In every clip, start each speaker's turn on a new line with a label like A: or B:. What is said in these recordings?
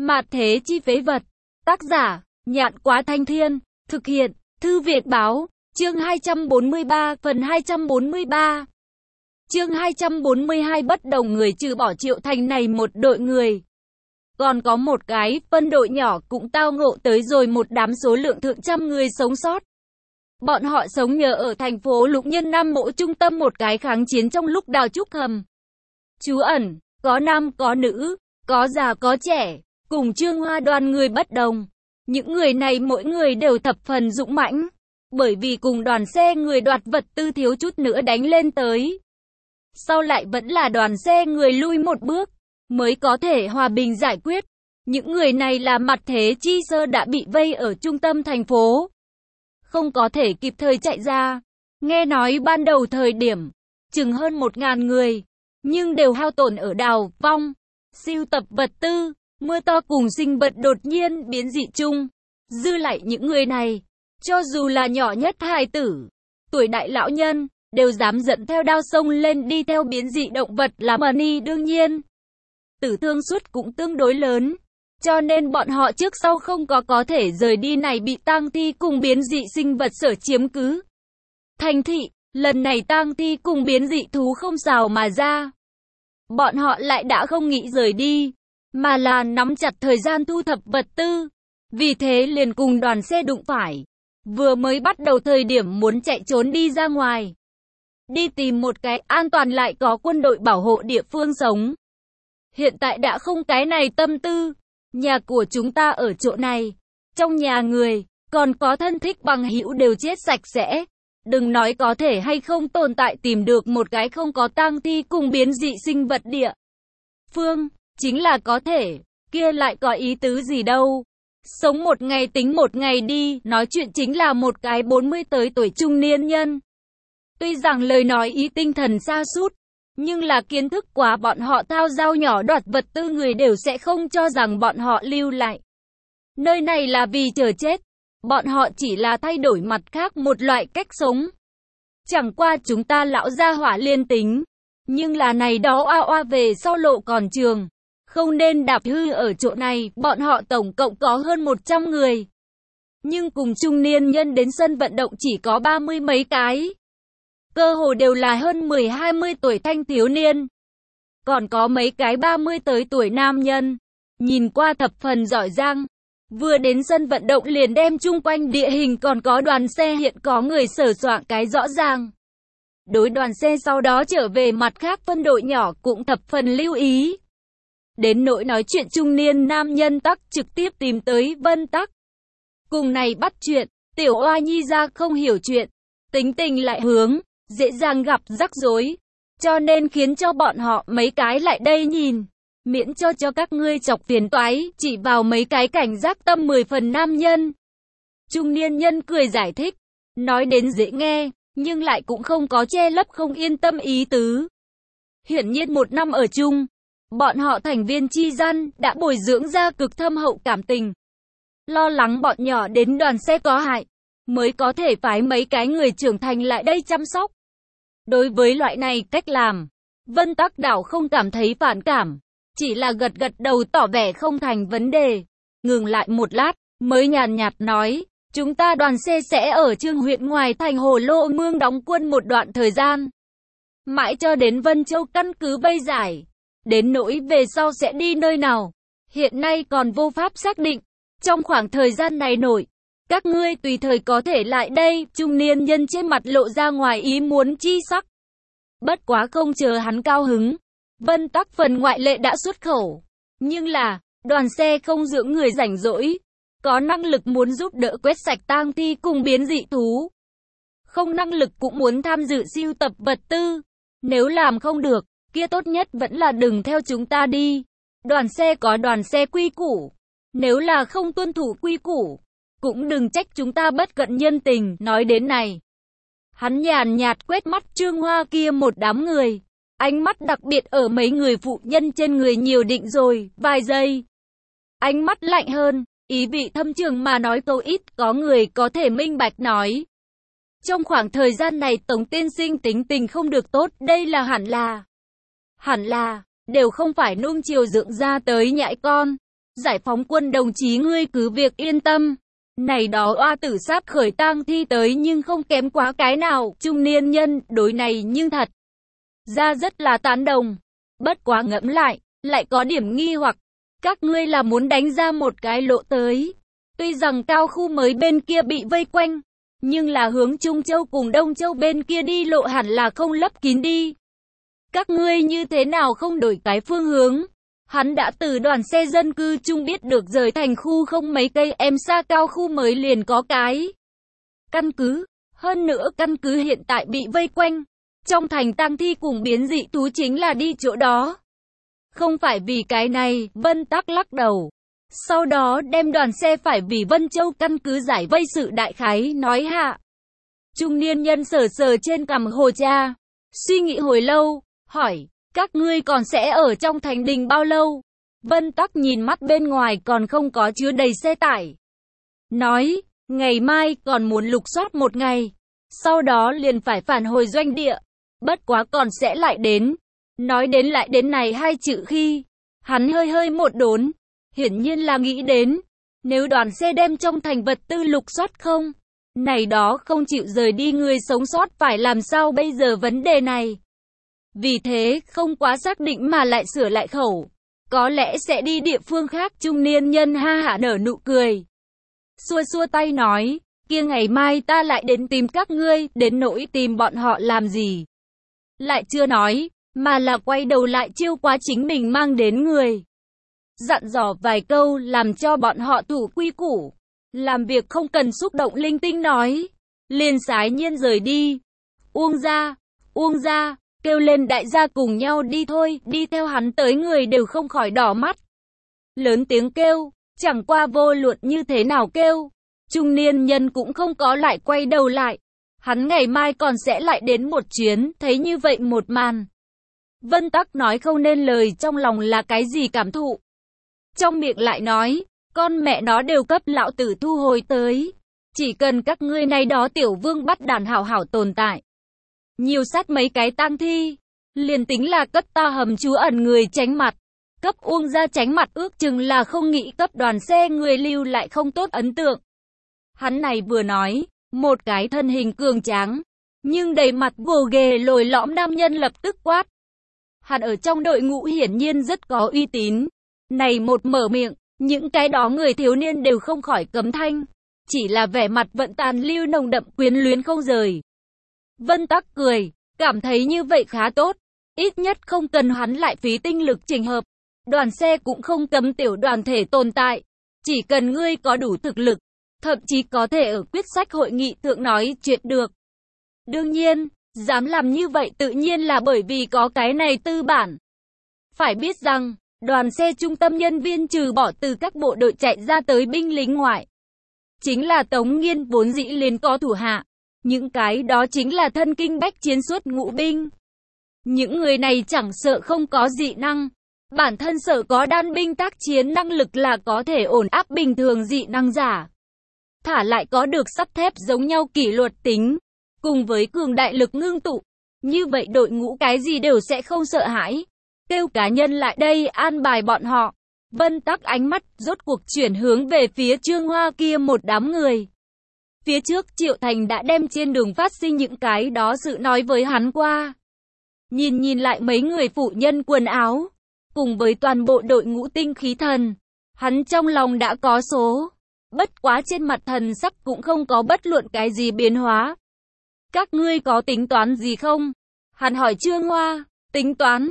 A: Mạt thế chi phế vật. Tác giả, Nhạn Quá Thanh Thiên. Thực hiện, Thư Việt Báo. Chương 243, phần 243. Chương 242 bất đồng người trừ bỏ Triệu Thành này một đội người. Còn có một cái phân đội nhỏ cũng tao ngộ tới rồi một đám số lượng thượng trăm người sống sót. Bọn họ sống nhờ ở thành phố Lục Nhân Nam Mộ trung tâm một cái kháng chiến trong lúc đào trúc hầm. Trú ẩn, có nam có nữ, có già có trẻ, cùng Trương Hoa đoàn người bất đồng. Những người này mỗi người đều thập phần dũng mãnh, bởi vì cùng đoàn xe người đoạt vật tư thiếu chút nữa đánh lên tới. Sau lại vẫn là đoàn xe người lui một bước, mới có thể hòa bình giải quyết. Những người này là Mặt Thế Chi Sơ đã bị vây ở trung tâm thành phố, không có thể kịp thời chạy ra. Nghe nói ban đầu thời điểm, chừng hơn 1.000 người, nhưng đều hao tổn ở đào vong, siêu tập vật tư, mưa to cùng sinh vật đột nhiên biến dị chung. Dư lại những người này, cho dù là nhỏ nhất hài tử, tuổi đại lão nhân, đều dám dẫn theo đao sông lên đi theo biến dị động vật làm money. Đương nhiên, tử thương suất cũng tương đối lớn, cho nên bọn họ trước sau không có thể rời đi này bị tang thi cùng biến dị sinh vật sở chiếm cứ. Thành thị, lần này tang thi cùng biến dị thú không xào mà ra. Bọn họ lại đã không nghĩ rời đi, mà là nắm chặt thời gian thu thập vật tư. Vì thế liền cùng đoàn xe đụng phải. Vừa mới bắt đầu thời điểm muốn chạy trốn đi ra ngoài, đi tìm một cái an toàn lại có quân đội bảo hộ địa phương sống. Hiện tại đã không cái này tâm tư. Nhà của chúng ta ở chỗ này, trong nhà người, còn có thân thích bằng hữu đều chết sạch sẽ. Đừng nói có thể hay không tồn tại tìm được một cái không có tang thi cùng biến dị sinh vật địa phương, chính là có thể, kia lại có ý tứ gì đâu. Sống một ngày tính một ngày đi, nói chuyện chính là một cái 40 tới tuổi trung niên nhân. Tuy rằng lời nói ý tinh thần sa sút, nhưng là kiến thức quá bọn họ thao dao nhỏ đoạt vật tư người đều sẽ không cho rằng bọn họ lưu lại nơi này là vì chờ chết. Bọn họ chỉ là thay đổi mặt khác một loại cách sống. Chẳng qua chúng ta lão gia hỏa liên tính, nhưng là này đó oa về sau lộ còn trường, không nên đạp hư ở chỗ này. Bọn họ tổng cộng có hơn 100 người, nhưng cùng trung niên nhân đến sân vận động chỉ có 30 mấy cái. Cơ hồ đều là hơn 10-20 tuổi thanh thiếu niên. Còn có mấy cái 30 tới tuổi nam nhân, nhìn qua thập phần giỏi giang. Vừa đến sân vận động liền đem chung quanh địa hình còn có đoàn xe hiện có người sờ soạn cái rõ ràng. Đối đoàn xe sau đó trở về mặt khác phân đội nhỏ cũng thập phần lưu ý. Đến nỗi nói chuyện trung niên nam nhân tắc trực tiếp tìm tới Vân Tắc. Cùng này bắt chuyện, tiểu oa nhi ra không hiểu chuyện, tính tình lại hướng, dễ dàng gặp rắc rối. Cho nên khiến cho bọn họ mấy cái lại đây nhìn. Miễn cho các ngươi chọc phiền toái, chỉ vào mấy cái cảnh giác tâm 10 phần nam nhân. Trung niên nhân cười giải thích, nói đến dễ nghe, nhưng lại cũng không có che lấp không yên tâm ý tứ. Hiển nhiên một năm ở chung, bọn họ thành viên chi gian đã bồi dưỡng ra cực thâm hậu cảm tình. Lo lắng bọn nhỏ đến đoàn xe có hại, mới có thể phái mấy cái người trưởng thành lại đây chăm sóc. Đối với loại này cách làm, Vân Tắc Đảo không cảm thấy phản cảm, chỉ là gật gật đầu tỏ vẻ không thành vấn đề. Ngừng lại một lát, mới nhàn nhạt nói, chúng ta đoàn xe sẽ ở Trương huyện ngoài thành Hồ Lô Mương đóng quân một đoạn thời gian, mãi cho đến Vân Châu căn cứ vây giải. Đến nỗi về sau sẽ đi nơi nào, hiện nay còn vô pháp xác định. Trong khoảng thời gian này nội, các ngươi tùy thời có thể lại đây. Trung niên nhân trên mặt lộ ra ngoài ý muốn chi sắc. Bất quá không chờ hắn cao hứng, Vân Tắc phần ngoại lệ đã xuất khẩu. Nhưng là, đoàn xe không dưỡng người rảnh rỗi, có năng lực muốn giúp đỡ quét sạch tang thi cùng biến dị thú, không năng lực cũng muốn tham dự siêu tập vật tư. Nếu làm không được, kia tốt nhất vẫn là đừng theo chúng ta đi. Đoàn xe có đoàn xe quy củ, nếu là không tuân thủ quy củ, cũng đừng trách chúng ta bất cận nhân tình. Nói đến này, hắn nhàn nhạt quét mắt Trương Hoa kia một đám người, ánh mắt đặc biệt ở mấy người phụ nhân trên người nhiều định rồi vài giây. Ánh mắt lạnh hơn, ý vị thâm trường mà nói câu ít có người có thể minh bạch nói. Trong khoảng thời gian này Tống tiên sinh tính tình không được tốt, đây là hẳn là, đều không phải nuông chiều dưỡng ra tới nhãi con. Giải phóng quân đồng chí ngươi cứ việc yên tâm. Này đó oa tử sát khởi tang thi tới nhưng không kém quá cái nào. Trung niên nhân đối này nhưng thật ra rất là tán đồng. Bất quá ngẫm lại có điểm nghi hoặc. Các ngươi là muốn đánh ra một cái lộ tới. Tuy rằng cao khu mới bên kia bị vây quanh, nhưng là hướng Trung Châu cùng Đông Châu bên kia đi lộ hẳn là không lấp kín đi. Các ngươi như thế nào không đổi cái phương hướng? Hắn đã từ đoàn xe dân cư chung biết được rời thành khu không mấy cây em xa cao khu mới liền có cái căn cứ. Hơn nữa căn cứ hiện tại bị vây quanh. Trong thành tang thi cùng biến dị thú chính là đi chỗ đó. Không phải vì cái này, Vân Tắc lắc đầu. Sau đó đem đoàn xe phải vì Vân Châu căn cứ giải vây sự đại khái nói hạ. Trung niên nhân sờ sờ trên cằm hồ cha. Suy nghĩ hồi lâu, hỏi, các ngươi còn sẽ ở trong thành đình bao lâu? Vân Tắc nhìn mắt bên ngoài còn không có chứa đầy xe tải. Nói, ngày mai còn muốn lục soát một ngày. Sau đó liền phải phản hồi doanh địa. Bất quá còn sẽ lại đến. Nói đến lại đến này hai chữ khi, hắn hơi một đốn. Hiển nhiên là nghĩ đến, nếu đoàn xe đem trong thành vật tư lục soát không? Này đó không chịu rời đi người sống sót phải làm sao bây giờ vấn đề này? Vì thế không quá xác định mà lại sửa lại khẩu. Có lẽ sẽ đi địa phương khác. Trung niên nhân ha hả nở nụ cười. Xua tay nói, kia ngày mai ta lại đến tìm các ngươi, đến nỗi tìm bọn họ làm gì? Lại chưa nói, mà là quay đầu lại chiêu quá chính mình mang đến người. Dặn dò vài câu làm cho bọn họ thủ quy củ. Làm việc không cần xúc động linh tinh nói. Liền sái nhiên rời đi. Uông ra, kêu lên đại gia cùng nhau đi thôi. Đi theo hắn tới người đều không khỏi đỏ mắt. Lớn tiếng kêu, chẳng qua vô luận như thế nào kêu. Trung niên nhân cũng không có lại quay đầu lại. Hắn ngày mai còn sẽ lại đến một chuyến, thấy như vậy một màn. Vân Tắc nói không nên lời trong lòng là cái gì cảm thụ. Trong miệng lại nói, con mẹ nó đều cấp lão tử thu hồi tới. Chỉ cần các ngươi này đó tiểu vương bắt đàn hảo hảo tồn tại. Nhiều sát mấy cái tang thi. Liền tính là cấp ta hầm chú ẩn người tránh mặt. Cấp Uông ra tránh mặt ước chừng là không nghĩ cấp đoàn xe người lưu lại không tốt ấn tượng. Hắn này vừa nói, một cái thân hình cường tráng, nhưng đầy mặt gồ ghề lồi lõm nam nhân lập tức quát. Hắn ở trong đội ngũ hiển nhiên rất có uy tín. Này một mở miệng, những cái đó người thiếu niên đều không khỏi cấm thanh. Chỉ là vẻ mặt vẫn tàn lưu nồng đậm quyến luyến không rời. Vân Tắc cười, cảm thấy như vậy khá tốt. Ít nhất không cần hắn lại phí tinh lực chỉnh hợp. Đoàn xe cũng không cấm tiểu đoàn thể tồn tại. Chỉ cần ngươi có đủ thực lực, thậm chí có thể ở quyết sách hội nghị thượng nói chuyện được. Đương nhiên, dám làm như vậy tự nhiên là bởi vì có cái này tư bản. Phải biết rằng, đoàn xe trung tâm nhân viên trừ bỏ từ các bộ đội chạy ra tới binh lính ngoại. Chính là Tống Nghiên vốn dĩ liền có thủ hạ. Những cái đó chính là thân kinh bách chiến suốt ngũ binh. Những người này chẳng sợ không có dị năng. Bản thân sợ có đan binh tác chiến năng lực là có thể ổn áp bình thường dị năng giả. Thả lại có được sắt thép giống nhau kỷ luật tính. Cùng với cường đại lực ngưng tụ. Như vậy đội ngũ cái gì đều sẽ không sợ hãi. Kêu cá nhân lại đây an bài bọn họ. Vân Tắc ánh mắt rốt cuộc chuyển hướng về phía Trương Hoa kia một đám người. Phía trước Triệu Thành đã đem trên đường phát sinh những cái đó sự nói với hắn qua. Nhìn lại mấy người phụ nhân quần áo. Cùng với toàn bộ đội ngũ tinh khí thần. Hắn trong lòng đã có số. Bất quá trên mặt thần sắc cũng không có bất luận cái gì biến hóa. Các ngươi có tính toán gì không? Hắn hỏi Trương Hoa. Tính toán?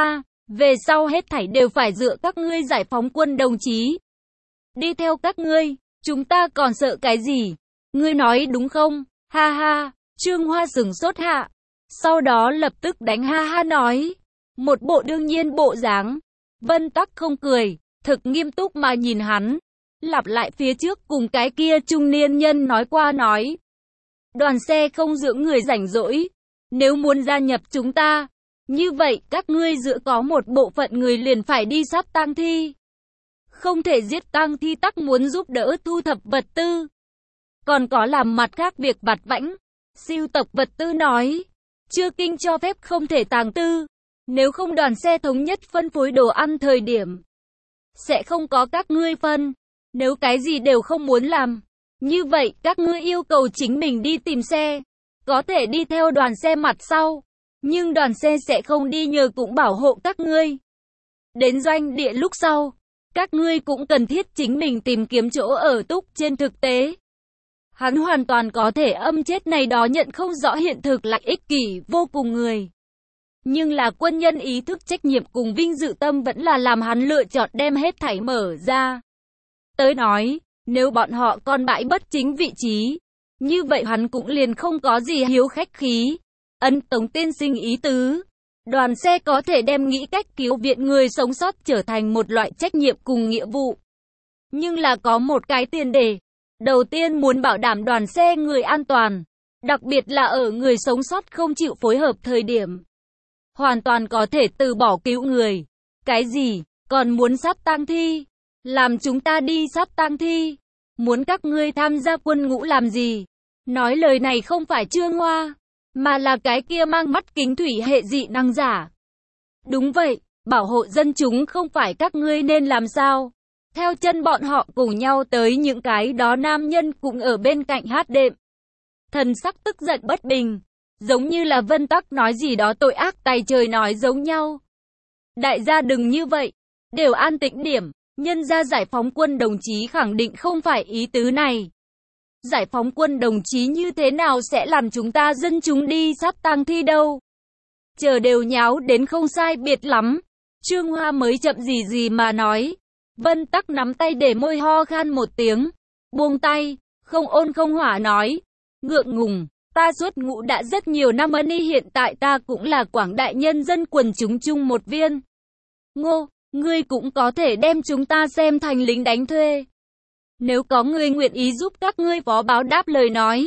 A: Về sau hết thảy đều phải dựa các ngươi giải phóng quân đồng chí. Đi theo các ngươi, chúng ta còn sợ cái gì? Ngươi nói đúng không? Ha ha, Trương Hoa sửng sốt hạ. Sau đó lập tức đánh ha ha nói. Một bộ đương nhiên bộ dáng. Vân Tắc không cười, thực nghiêm túc mà nhìn hắn. Lặp lại phía trước cùng cái kia trung niên nhân nói qua nói. Đoàn xe không dưỡng người rảnh rỗi. Nếu muốn gia nhập chúng ta, như vậy các ngươi giữa có một bộ phận người liền phải đi sát tang thi. Không thể giết tang thi tắc muốn giúp đỡ thu thập vật tư. Còn có làm mặt khác việc vặt vãnh. Siêu tập vật tư nói. Chưa kinh cho phép không thể tàng tư. Nếu không đoàn xe thống nhất phân phối đồ ăn thời điểm. sẽ không có các ngươi phân. Nếu cái gì đều không muốn làm, như vậy các ngươi yêu cầu chính mình đi tìm xe, có thể đi theo đoàn xe mặt sau, nhưng đoàn xe sẽ không đi nhờ cũng bảo hộ các ngươi. Đến doanh địa lúc sau, các ngươi cũng cần thiết chính mình tìm kiếm chỗ ở túc. Trên thực tế, hắn hoàn toàn có thể âm chết này đó nhận không rõ hiện thực lại ích kỷ vô cùng người. Nhưng là quân nhân ý thức trách nhiệm cùng vinh dự tâm vẫn là làm hắn lựa chọn đem hết thảy mở ra. Tới nói, nếu bọn họ còn bãi bất chính vị trí, như vậy hắn cũng liền không có gì hiếu khách khí. Tống tiên sinh ý tứ, đoàn xe có thể đem nghĩ cách cứu viện người sống sót trở thành một loại trách nhiệm cùng nghĩa vụ. Nhưng là có một cái tiền đề. Đầu tiên muốn bảo đảm đoàn xe người an toàn, đặc biệt là ở người sống sót không chịu phối hợp thời điểm. Hoàn toàn có thể từ bỏ cứu người. Cái gì? Còn muốn sát tang thi? Làm chúng ta đi sát tang thi? Muốn các ngươi tham gia quân ngũ làm gì? Nói lời này không phải Trương Hoa, mà là cái kia mang mắt kính thủy hệ dị năng giả. Đúng vậy, bảo hộ dân chúng không phải các ngươi nên làm sao? Theo chân bọn họ cùng nhau tới những cái đó nam nhân cũng ở bên cạnh hát đệm. Thần sắc tức giận bất bình, giống như là Vân Tắc nói gì đó tội ác tày trời nói giống nhau. Đại gia đừng như vậy, đều an tĩnh điểm, nhân ra giải phóng quân đồng chí khẳng định không phải ý tứ này. Giải phóng quân đồng chí như thế nào sẽ làm chúng ta dân chúng đi sát tang thi đâu? Chờ đều nháo đến không sai biệt lắm. Trương Hoa mới chậm gì mà nói. Vân Tắc nắm tay để môi ho khan một tiếng. Buông tay, không ôn không hỏa nói. Ngượng ngùng, ta xuất ngũ đã rất nhiều năm hiện tại ta cũng là quảng đại nhân dân quần chúng chung một viên. Ngô, ngươi cũng có thể đem chúng ta xem thành lính đánh thuê. Nếu có người nguyện ý giúp các ngươi phó báo đáp lời nói,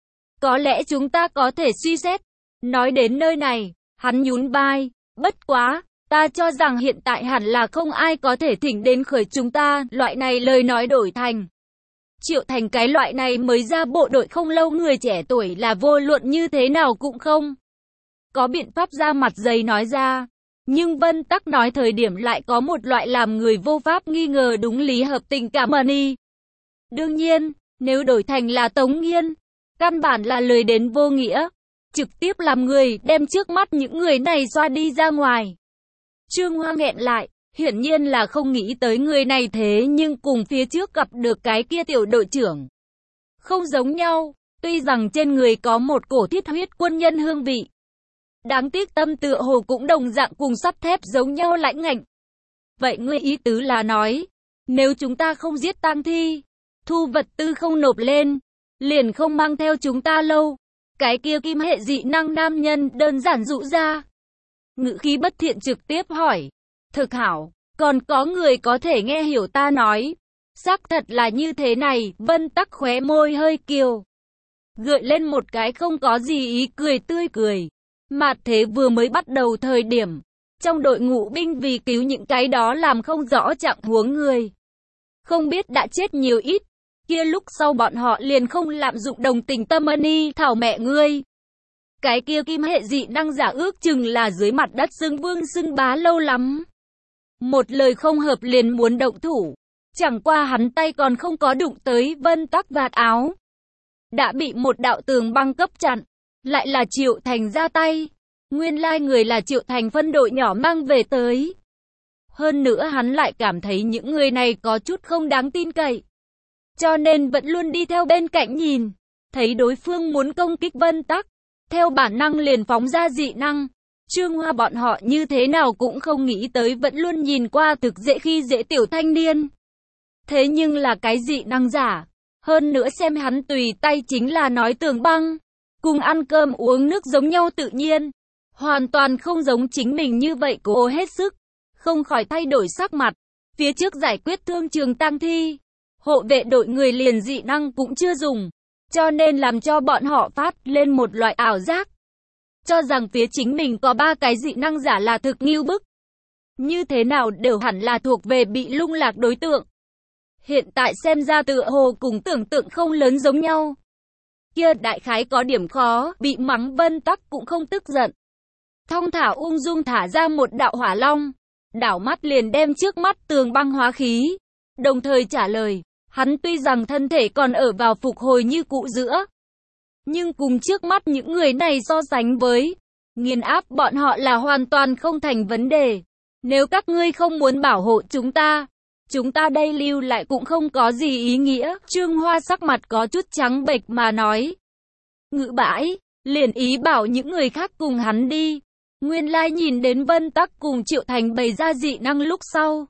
A: có lẽ chúng ta có thể suy xét. Nói đến nơi này, hắn nhún vai, bất quá, ta cho rằng hiện tại hẳn là không ai có thể thỉnh đến khởi chúng ta, loại này lời nói đổi thành. Triệu Thành cái loại này mới ra bộ đội không lâu người trẻ tuổi là vô luận như thế nào cũng không có biện pháp ra mặt dày nói ra. Nhưng Vân Tắc nói thời điểm lại có một loại làm người vô pháp nghi ngờ đúng lý hợp tình cảm y. Đương nhiên, nếu đổi thành là Tống Nghiên, căn bản là lời đến vô nghĩa, trực tiếp làm người đem trước mắt những người này xoa đi ra ngoài. Trương Hoa nghẹn lại, hiển nhiên là không nghĩ tới người này thế nhưng cùng phía trước gặp được cái kia tiểu đội trưởng. Không giống nhau, tuy rằng trên người có một cổ thiết huyết quân nhân hương vị. Đáng tiếc tâm tựa hồ cũng đồng dạng cùng sắt thép giống nhau lãnh ngạnh. Vậy ngươi ý tứ là nói, nếu chúng ta không giết tang thi, thu vật tư không nộp lên, liền không mang theo chúng ta lâu. Cái kia kim hệ dị năng nam nhân đơn giản dụ ra. Ngữ khí bất thiện trực tiếp hỏi. Thực hảo, còn có người có thể nghe hiểu ta nói. Xác thật là như thế này, Vân Tắc khóe môi hơi kiều. Gợi lên một cái không có gì ý cười tươi cười. Mạt thế vừa mới bắt đầu thời điểm, trong đội ngũ binh vì cứu những cái đó làm không rõ trạng huống người. Không biết đã chết nhiều ít, kia lúc sau bọn họ liền không lạm dụng đồng tình tâm thảo mẹ ngươi. Cái kia kim hệ dị năng giả ước chừng là dưới mặt đất xưng vương xưng bá lâu lắm. Một lời không hợp liền muốn động thủ, chẳng qua hắn tay còn không có đụng tới Vân Tắc vạt áo. Đã bị một đạo tường băng cấp chặn. Lại là Triệu Thành ra tay. Nguyên lai người là Triệu Thành phân đội nhỏ mang về tới. Hơn nữa hắn lại cảm thấy những người này có chút không đáng tin cậy. Cho nên vẫn luôn đi theo bên cạnh nhìn. Thấy đối phương muốn công kích Vân Tắc, theo bản năng liền phóng ra dị năng. Trương Hoa bọn họ như thế nào cũng không nghĩ tới vẫn luôn nhìn qua thực dễ khi dễ tiểu thanh niên. Thế nhưng là cái dị năng giả. Hơn nữa xem hắn tùy tay chính là nói tường băng. Cùng ăn cơm uống nước giống nhau tự nhiên. Hoàn toàn không giống chính mình như vậy cố hết sức. Không khỏi thay đổi sắc mặt. Phía trước giải quyết thương trường tang thi. Hộ vệ đội người liền dị năng cũng chưa dùng. Cho nên làm cho bọn họ phát lên một loại ảo giác. Cho rằng phía chính mình có 3 cái dị năng giả là thực nghiêu bức. Như thế nào đều hẳn là thuộc về bị lung lạc đối tượng. Hiện tại xem ra tựa hồ cùng tưởng tượng không lớn giống nhau. Kia đại khái có điểm khó, bị mắng Vân Tắc cũng không tức giận. Thong thả ung dung thả ra một đạo hỏa long. đảo mắt liền đem trước mắt tường băng hóa khí, đồng thời trả lời, hắn tuy rằng thân thể còn ở vào phục hồi như cũ giữa, nhưng cùng trước mắt những người này so sánh với, nghiền áp bọn họ là hoàn toàn không thành vấn đề. Nếu các ngươi không muốn bảo hộ chúng ta đây lưu lại cũng không có gì ý nghĩa. Trương Hoa sắc mặt có chút trắng bệch mà nói. Ngự bãi, liền ý bảo những người khác cùng hắn đi. Nguyên lai nhìn đến Vân Tắc cùng Triệu Thành bày ra dị năng lúc sau.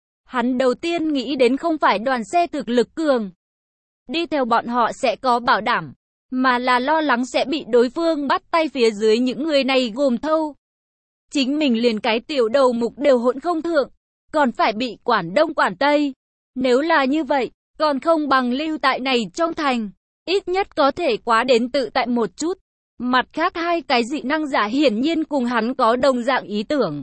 A: Hắn đầu tiên nghĩ đến không phải đoàn xe thực lực cường, đi theo bọn họ sẽ có bảo đảm, mà là lo lắng sẽ bị đối phương bắt tay phía dưới những người này gồm thâu. Chính mình liền cái tiểu đầu mục đều hỗn không thượng, còn phải bị quản đông quản tây. Nếu là như vậy, còn không bằng lưu tại này trong thành, ít nhất có thể quá đến tự tại một chút. Mặt khác hai cái dị năng giả hiển nhiên cùng hắn có đồng dạng ý tưởng.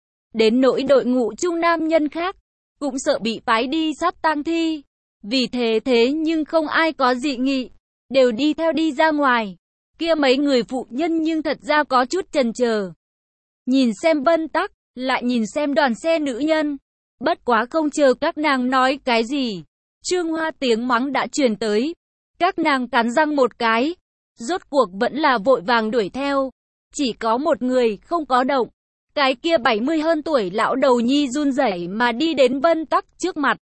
A: Đến nỗi đội ngũ trung nam nhân khác, cũng sợ bị phái đi sắp tang thi. Vì thế nhưng không ai có dị nghị, đều đi theo đi ra ngoài. Kia mấy người phụ nhân nhưng thật ra có chút chần chờ. Nhìn xem Vân Tắc, lại nhìn xem đoàn xe nữ nhân. Bất quá không chờ các nàng nói cái gì, Trương Hoa tiếng mắng đã truyền tới. Các nàng cắn răng một cái, rốt cuộc vẫn là vội vàng đuổi theo. Chỉ có một người không có động. Cái kia 70 hơn tuổi lão đầu nhi run rẩy mà đi đến Vân Tắc trước mặt.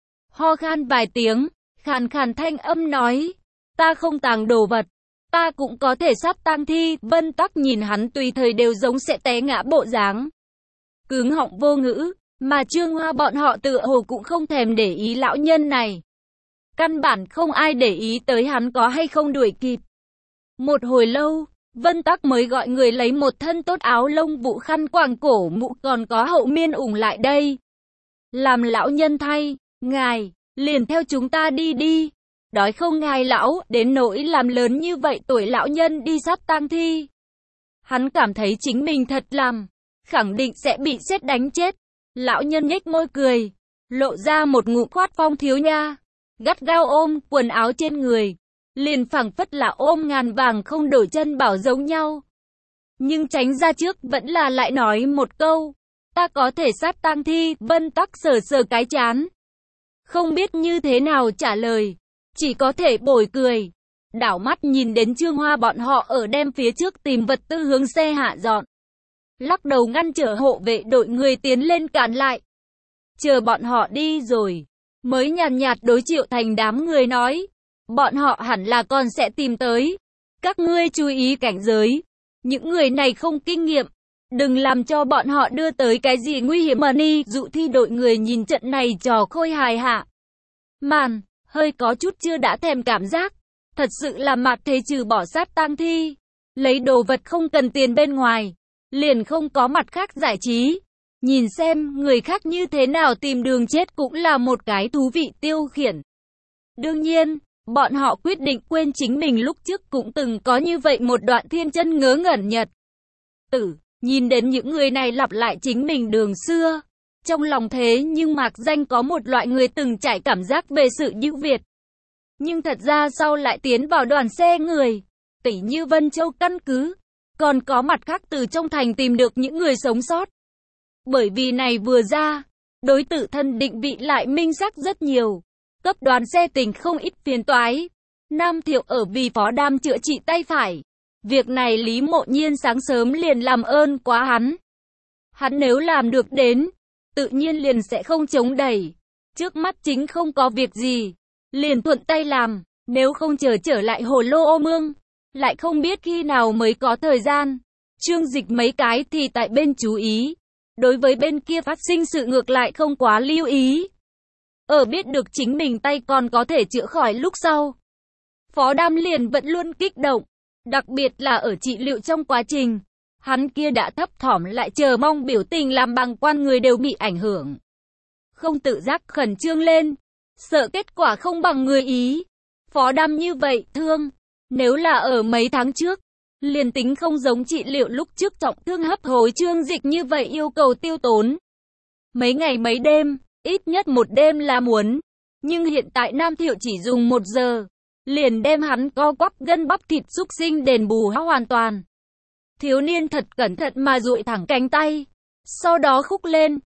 A: Ho khan vài tiếng, khàn khàn thanh âm nói, ta không tàng đồ vật, ta cũng có thể sắp tang thi. Vân Tắc nhìn hắn tùy thời đều giống sẽ té ngã bộ dáng, cứng họng vô ngữ, mà Trương Hoa bọn họ tựa hồ cũng không thèm để ý lão nhân này. Căn bản không ai để ý tới hắn có hay không đuổi kịp. Một hồi lâu, Vân Tắc mới gọi người lấy một thân tốt áo lông vũ khăn quàng cổ mũ còn có hậu miên ủng lại đây. Làm lão nhân thay, ngài, liền theo chúng ta đi. Đói không ngài lão, đến nỗi làm lớn như vậy tuổi lão nhân đi sắp tang thi. Hắn cảm thấy chính mình thật làm, khẳng định sẽ bị sét đánh chết. Lão nhân nhếch môi cười, lộ ra một ngụm khoát phong thiếu nha, gắt gao ôm quần áo trên người, liền phảng phất là ôm ngàn vàng không đổi chân bảo giống nhau. Nhưng tránh ra trước vẫn là lại nói một câu, ta có thể sát tang thi. Vân Tắc sờ cái chán, không biết như thế nào trả lời, chỉ có thể bồi cười. Đảo mắt nhìn đến Trương Hoa bọn họ ở đem phía trước tìm vật tư hướng xe hạ dọn, lắc đầu ngăn trở hộ vệ đội người tiến lên cản lại. Chờ bọn họ đi rồi, mới nhàn nhạt đối Triệu Thành đám người nói, bọn họ hẳn là còn sẽ tìm tới. Các ngươi chú ý cảnh giới, những người này không kinh nghiệm, đừng làm cho bọn họ đưa tới cái gì nguy hiểm mà ni. Dụ thi đội người nhìn trận này trò khôi hài hạ màn, hơi có chút chưa đã thèm cảm giác. Thật sự là mặt thế trừ bỏ sát tang thi, lấy đồ vật không cần tiền bên ngoài, liền không có mặt khác giải trí. Nhìn xem người khác như thế nào tìm đường chết cũng là một cái thú vị tiêu khiển. Đương nhiên, bọn họ quyết định quên chính mình lúc trước cũng từng có như vậy một đoạn thiên chân ngớ ngẩn nhật tử. Nhìn đến những người này lặp lại chính mình đường xưa, trong lòng thế nhưng mạc danh có một loại người từng trải cảm giác về sự ưu việt. Nhưng thật ra sau lại tiến vào đoàn xe người, tỉ như Vân Châu căn cứ, còn có mặt khác từ trong thành tìm được những người sống sót. Bởi vì này vừa ra, đối tự thân định vị lại minh xác rất nhiều, cấp đoàn xe tỉnh không ít phiền toái. Nam Thiệu ở vì Phó Đam chữa trị tay phải, việc này Lý Mộ Nhiên sáng sớm liền làm ơn quá hắn. Hắn nếu làm được đến, tự nhiên liền sẽ không chống đẩy. Trước mắt chính không có việc gì, liền thuận tay làm, nếu không chờ trở lại Hồ Lô Ô Mương, lại không biết khi nào mới có thời gian. Trương Dịch mấy cái thì tại bên chú ý, đối với bên kia phát sinh sự ngược lại không quá lưu ý. Ở biết được chính mình tay còn có thể chữa khỏi lúc sau, Phó Đam liền vẫn luôn kích động, đặc biệt là ở trị liệu trong quá trình, hắn kia đã thấp thỏm lại chờ mong biểu tình làm bằng quan người đều bị ảnh hưởng. Không tự giác khẩn trương lên, sợ kết quả không bằng người ý. Phó Đam như vậy thương, nếu là ở mấy tháng trước, liền tính không giống trị liệu lúc trước trọng thương hấp hối Trương Dịch như vậy yêu cầu tiêu tốn mấy ngày mấy đêm, ít nhất một đêm là muốn. Nhưng hiện tại Nam Thiệu chỉ dùng 1 giờ, liền đem hắn co quắp gân bắp thịt xúc sinh đền bù hoàn toàn. Thiếu niên thật cẩn thận mà duỗi thẳng cánh tay, sau đó khúc lên,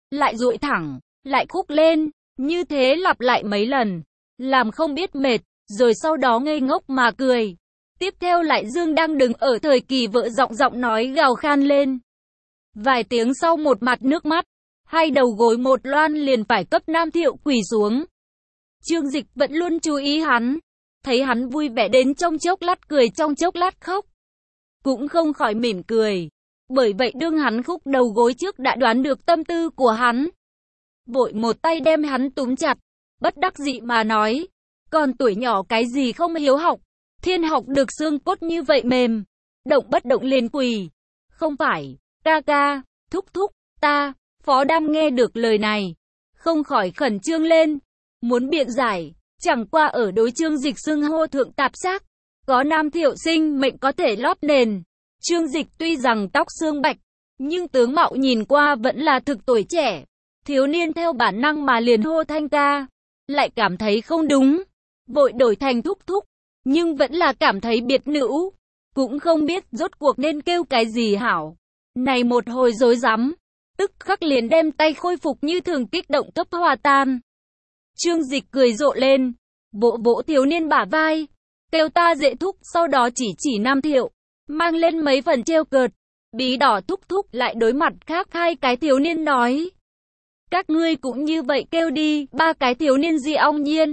A: lại duỗi thẳng, lại khúc lên, như thế lặp lại mấy lần, làm không biết mệt, rồi sau đó ngây ngốc mà cười. Tiếp theo lại Dương đang đứng ở thời kỳ vợ giọng nói gào khan lên. Vài tiếng sau một mặt nước mắt, hai đầu gối một loan liền phải cấp Nam Thiệu quỳ xuống. Trương Dịch vẫn luôn chú ý hắn, thấy hắn vui vẻ đến trong chốc lát cười trong chốc lát khóc, cũng không khỏi mỉm cười. Bởi vậy đương hắn khúc đầu gối trước đã đoán được tâm tư của hắn, vội một tay đem hắn túm chặt, bất đắc dĩ mà nói, còn tuổi nhỏ cái gì không hiếu học, thiên học được xương cốt như vậy mềm, động bất động liền quỳ. Không phải, ca ca, thúc thúc, ta. Phó Đam nghe được lời này, không khỏi khẩn trương lên, muốn biện giải, chẳng qua ở đối Trương Dịch xưng hô thượng tạp sắc, có Nam Thiệu sinh mệnh có thể lót nền. Trương Dịch tuy rằng tóc xương bạch, nhưng tướng mạo nhìn qua vẫn là thực tuổi trẻ. Thiếu niên theo bản năng mà liền hô thanh ca, lại cảm thấy không đúng, vội đổi thành thúc thúc, nhưng vẫn là cảm thấy biệt nữ, cũng không biết rốt cuộc nên kêu cái gì hảo. Này một hồi rối rắm, tức khắc liền đem tay khôi phục như thường kích động cấp hòa tan. Trương Dịch cười rộ lên, vỗ vỗ thiếu niên bả vai, kêu ta dễ thúc, sau đó chỉ Nam Thiệu, mang lên mấy phần trêu cợt. Bí đỏ thúc thúc lại đối mặt khác hai cái thiếu niên nói, các ngươi cũng như vậy kêu đi. Ba cái thiếu niên dị ong nhiên.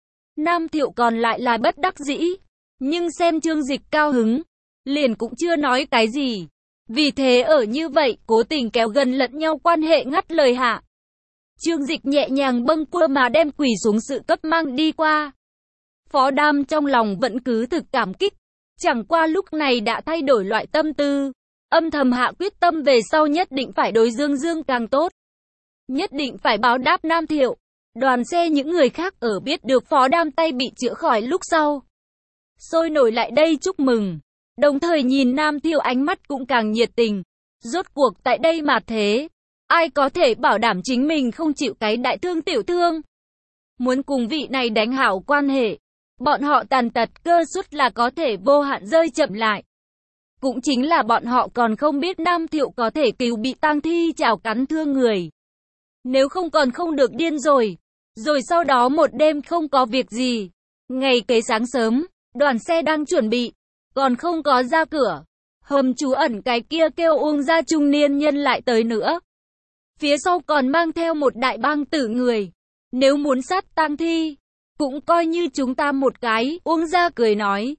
A: Nam Thiệu còn lại là bất đắc dĩ, nhưng xem Trương Dịch cao hứng, liền cũng chưa nói cái gì. Vì thế ở như vậy, cố tình kéo gần lẫn nhau quan hệ ngắt lời hạ. Trương Dịch nhẹ nhàng bâng quơ mà đem quỳ xuống sự cấp mang đi qua. Phó Đam trong lòng vẫn cứ thực cảm kích, chẳng qua lúc này đã thay đổi loại tâm tư, âm thầm hạ quyết tâm về sau nhất định phải đối Dương càng tốt. Nhất định phải báo đáp Nam Thiệu. Đoàn xe những người khác ở biết được Phó Đam tay bị chữa khỏi lúc sau, sôi nổi lại đây chúc mừng, đồng thời nhìn Nam Thiệu ánh mắt cũng càng nhiệt tình. Rốt cuộc tại đây mà thế, ai có thể bảo đảm chính mình không chịu cái đại thương tiểu thương. Muốn cùng vị này đánh hảo quan hệ, bọn họ tàn tật cơ suất là có thể vô hạn rơi chậm lại. Cũng chính là bọn họ còn không biết Nam Thiệu có thể cứu bị tang thi chảo cắn thương người. Nếu không còn không được điên rồi. Rồi sau đó một đêm không có việc gì. Ngày kế sáng sớm, đoàn xe đang chuẩn bị, còn không có ra cửa. Hầm trú ẩn cái kia kêu Uông gia trung niên nhân lại tới nữa. Phía sau còn mang theo một đại bang tử người. Nếu muốn sát tang thi, cũng coi như chúng ta một cái, Uông gia cười nói.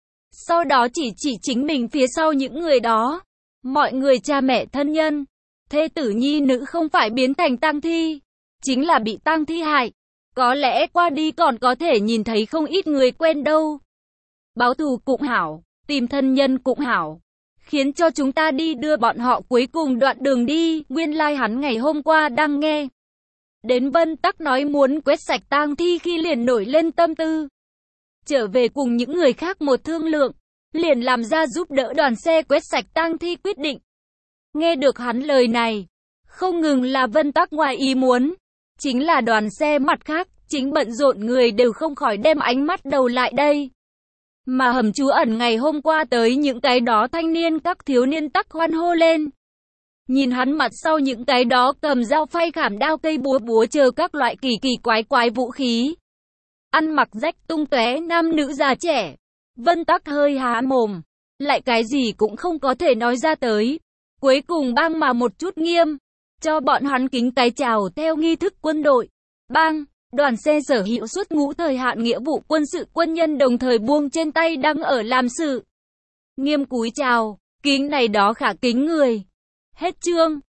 A: Sau đó chỉ chính mình phía sau những người đó. Mọi người cha mẹ thân nhân, thê tử nhi nữ không phải biến thành tang thi, chính là bị tang thi hại. Có lẽ qua đi còn có thể nhìn thấy không ít người quen đâu. Báo thù cũng hảo, tìm thân nhân cũng hảo, khiến cho chúng ta đi đưa bọn họ cuối cùng đoạn đường đi. Nguyên lai hắn ngày hôm qua đang nghe đến Vân Tắc nói muốn quét sạch tang thi khi liền nổi lên tâm tư, trở về cùng những người khác một thương lượng, liền làm ra giúp đỡ đoàn xe quét sạch tang thi quyết định. Nghe được hắn lời này, không ngừng là Vân Tắc ngoài ý muốn, chính là đoàn xe mặt khác, chính bận rộn người đều không khỏi đem ánh mắt đầu lại đây. Mà hầm trú ẩn ngày hôm qua tới những cái đó thanh niên các thiếu niên tắc hoan hô lên. Nhìn hắn mặt sau những cái đó cầm dao phay khảm đao cây búa chờ các loại kỳ quái vũ khí. Ăn mặc rách tung tóe nam nữ già trẻ. Vân Tắc hơi há mồm, lại cái gì cũng không có thể nói ra tới. Cuối cùng bang mà một chút nghiêm, cho bọn hắn kính cái chào theo nghi thức quân đội. Bang, đoàn xe sở hữu suốt ngũ thời hạn nghĩa vụ quân sự quân nhân đồng thời buông trên tay đang ở làm sự. Nghiêm cúi chào, kính này đó khả kính người. Hết chương.